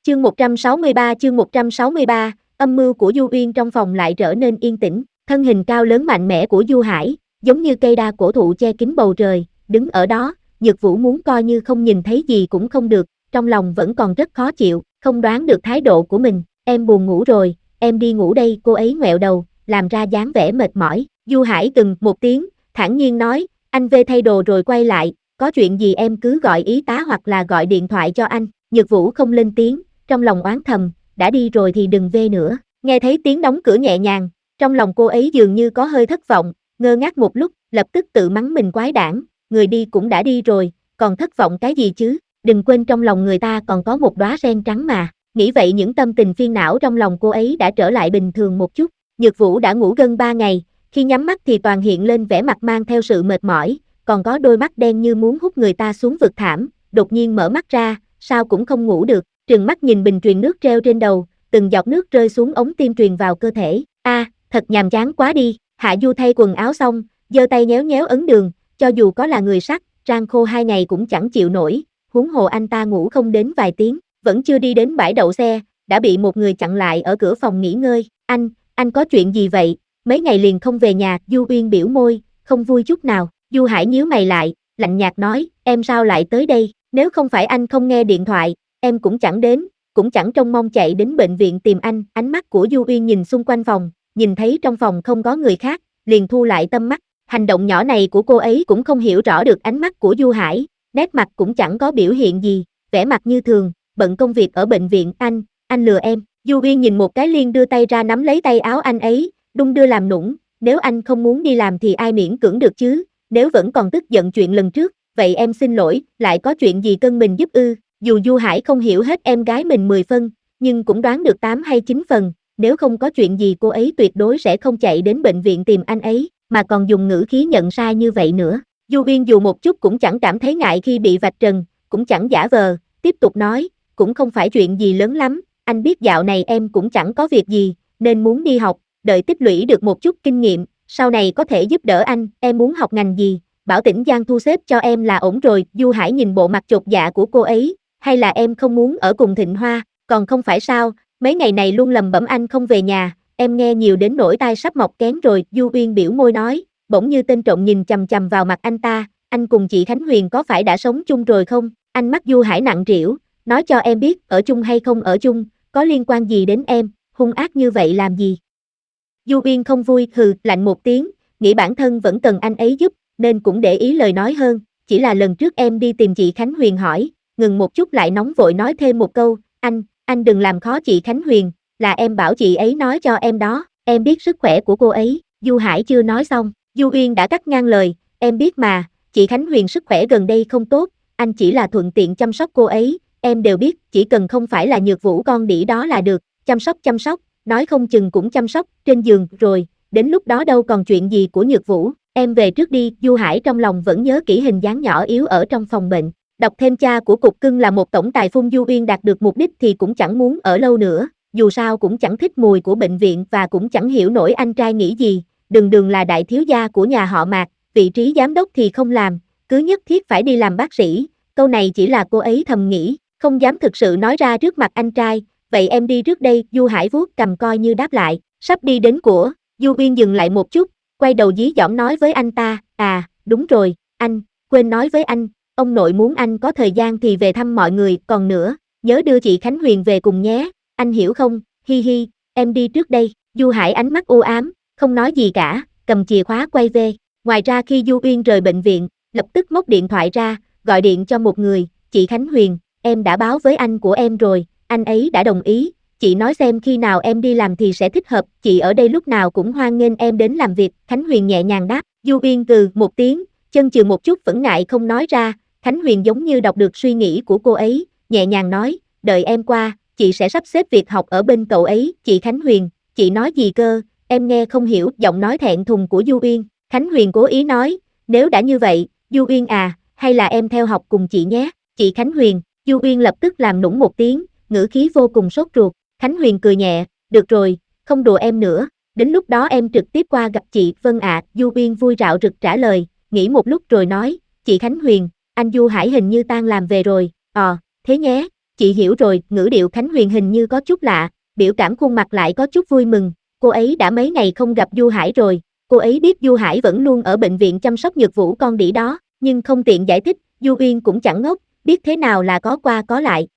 Chương 163, âm mưu của Du Uyên. Trong phòng lại trở nên yên tĩnh, thân hình cao lớn mạnh mẽ của Du Hải, giống như cây đa cổ thụ che kín bầu trời, đứng ở đó, Nhược Vũ muốn coi như không nhìn thấy gì cũng không được, trong lòng vẫn còn rất khó chịu, không đoán được thái độ của mình. Em buồn ngủ rồi, em đi ngủ đây. Cô ấy ngoẹo đầu, làm ra dáng vẻ mệt mỏi. Du Hải từng một tiếng, thản nhiên nói, anh về thay đồ rồi quay lại, có chuyện gì em cứ gọi y tá hoặc là gọi điện thoại cho anh. Nhược Vũ không lên tiếng, trong lòng oán thầm, đã đi rồi thì đừng về nữa. Nghe thấy tiếng đóng cửa nhẹ nhàng, trong lòng cô ấy dường như có hơi thất vọng, ngơ ngác một lúc, lập tức tự mắng mình quái đản, người đi cũng đã đi rồi, còn thất vọng cái gì chứ, đừng quên trong lòng người ta còn có một đóa sen trắng mà. Nghĩ vậy những tâm tình phiền não trong lòng cô ấy đã trở lại bình thường một chút. Nhược Vũ đã ngủ gần 3 ngày, khi nhắm mắt thì toàn hiện lên vẻ mặt mang theo sự mệt mỏi, còn có đôi mắt đen như muốn hút người ta xuống vực thẳm, đột nhiên mở mắt ra, sao cũng không ngủ được, trừng mắt nhìn bình truyền nước treo trên đầu, từng giọt nước rơi xuống ống tim truyền vào cơ thể. Thật nhàm chán quá đi. Hạ Du thay quần áo xong, giơ tay nhéo nhéo ấn đường, cho dù có là người sắt, rang khô 2 ngày cũng chẳng chịu nổi, huống hồ anh ta ngủ không đến vài tiếng, vẫn chưa đi đến bãi đậu xe, đã bị một người chặn lại ở cửa phòng nghỉ ngơi. Anh có chuyện gì vậy? Mấy ngày liền không về nhà. Du Uyên biểu môi, không vui chút nào. Du Hải nhíu mày lại, lạnh nhạt nói, em sao lại tới đây? Nếu không phải anh không nghe điện thoại, em cũng chẳng đến, cũng chẳng trông mong chạy đến bệnh viện tìm anh. Ánh mắt của Du Uyên nhìn xung quanh phòng, nhìn thấy trong phòng không có người khác, liền thu lại tâm mắt. Hành động nhỏ này của cô ấy cũng không hiểu rõ được ánh mắt của Du Hải, nét mặt cũng chẳng có biểu hiện gì, vẻ mặt như thường, bận công việc ở bệnh viện. Anh lừa em. Du Uyên nhìn một cái liền đưa tay ra nắm lấy tay áo anh ấy, đung đưa làm nũng, nếu anh không muốn đi làm thì ai miễn cưỡng được chứ, nếu vẫn còn tức giận chuyện lần trước, vậy em xin lỗi, lại có chuyện gì cần mình giúp ư? Dù Du Hải không hiểu hết em gái mình 10 phân, nhưng cũng đoán được 8 hay 9 phần, nếu không có chuyện gì cô ấy tuyệt đối sẽ không chạy đến bệnh viện tìm anh ấy, mà còn dùng ngữ khí nhận sai như vậy nữa. Du Uyên dù một chút cũng chẳng cảm thấy ngại khi bị vạch trần, cũng chẳng giả vờ, tiếp tục nói, cũng không phải chuyện gì lớn lắm, anh biết dạo này em cũng chẳng có việc gì, nên muốn đi học, đợi tích lũy được một chút kinh nghiệm, sau này có thể giúp đỡ anh. Em muốn học ngành gì? Bảo Tĩnh Giang thu xếp cho em là ổn rồi. Du Hải nhìn bộ mặt chột dạ của cô ấy, hay là em không muốn ở cùng Thịnh Hoa, còn không phải sao, mấy ngày này luôn lầm bẩm anh không về nhà, em nghe nhiều đến nỗi tai sắp mọc kén rồi. Du Uyên biểu môi nói, bỗng như tên trộm nhìn chằm chằm vào mặt anh ta, anh cùng chị Khánh Huyền có phải đã sống chung rồi không? Ánh mắt Du Hải nặng trĩu, nói cho em biết, ở chung hay không ở chung, có liên quan gì đến em, hung ác như vậy làm gì? Du Uyên không vui, hừ, lạnh một tiếng, nghĩ bản thân vẫn cần anh ấy giúp, nên cũng để ý lời nói hơn, chỉ là lần trước em đi tìm chị Khánh Huyền hỏi, ngừng một chút lại nóng vội nói thêm một câu, anh đừng làm khó chị Khánh Huyền, là em bảo chị ấy nói cho em đó, em biết sức khỏe của cô ấy. Du Hải chưa nói xong, Du Uyên đã cắt ngang lời, em biết mà, chị Khánh Huyền sức khỏe gần đây không tốt, anh chỉ là thuận tiện chăm sóc cô ấy, em đều biết, chỉ cần không phải là Nhược Vũ con đĩ đó là được, chăm sóc, nói không chừng cũng chăm sóc trên giường rồi, đến lúc đó đâu còn chuyện gì của Nhược Vũ, em về trước đi. Du Hải trong lòng vẫn nhớ kỹ hình dáng nhỏ yếu ở trong phòng bệnh, đọc thêm cha của cục cưng là một tổng tài phun. Du Uyên đạt được mục đích thì cũng chẳng muốn ở lâu nữa, dù sao cũng chẳng thích mùi của bệnh viện và cũng chẳng hiểu nổi anh trai nghĩ gì, đường là đại thiếu gia của nhà họ Mạc, vị trí giám đốc thì không làm, cứ nhất thiết phải đi làm bác sĩ, câu này chỉ là cô ấy thầm nghĩ, không dám thực sự nói ra trước mặt anh trai. Vậy em đi trước đây. Du Hải vuốt cầm coi như đáp lại, sắp đi đến của. Du Uyên dừng lại một chút, quay đầu dí dỏm nói với anh ta, đúng rồi, anh, quên nói với anh, ông nội muốn anh có thời gian thì về thăm mọi người, còn nữa, nhớ đưa chị Khánh Huyền về cùng nhé, anh hiểu không, hi hi, em đi trước đây. Du Hải ánh mắt u ám, không nói gì cả, cầm chìa khóa quay về. Ngoài ra khi Du Uyên rời bệnh viện, lập tức móc điện thoại ra, gọi điện cho một người, chị Khánh Huyền, em đã báo với anh của em rồi, anh ấy đã đồng ý, chị nói xem khi nào em đi làm thì sẽ thích hợp, chị ở đây lúc nào cũng hoan nghênh em đến làm việc. Khánh Huyền nhẹ nhàng đáp. Du Uyên cừ một tiếng, chân chừ một chút vẫn ngại không nói ra. Khánh Huyền giống như đọc được suy nghĩ của cô ấy, nhẹ nhàng nói, đợi em qua, chị sẽ sắp xếp việc học ở bên cậu ấy. Chị Khánh Huyền, chị nói gì cơ, em nghe không hiểu. Giọng nói thẹn thùng của Du Uyên. Khánh Huyền cố ý nói, nếu đã như vậy, Du Uyên hay là em theo học cùng chị nhé. Chị Khánh Huyền. Du Uyên lập tức làm nũng một tiếng, ngữ khí vô cùng sốt ruột. Khánh Huyền cười nhẹ, được rồi, không đùa em nữa, đến lúc đó em trực tiếp qua gặp chị. Vâng ạ. Du Uyên vui rạo rực trả lời, nghĩ một lúc rồi nói, chị Khánh Huyền, anh Du Hải hình như tan làm về rồi, thế nhé. Chị hiểu rồi, ngữ điệu Khánh Huyền hình như có chút lạ, biểu cảm khuôn mặt lại có chút vui mừng, cô ấy đã mấy ngày không gặp Du Hải rồi, cô ấy biết Du Hải vẫn luôn ở bệnh viện chăm sóc Nhược Vũ con đĩ đó, nhưng không tiện giải thích, Du Uyên cũng chẳng ngốc, biết thế nào là có qua có lại,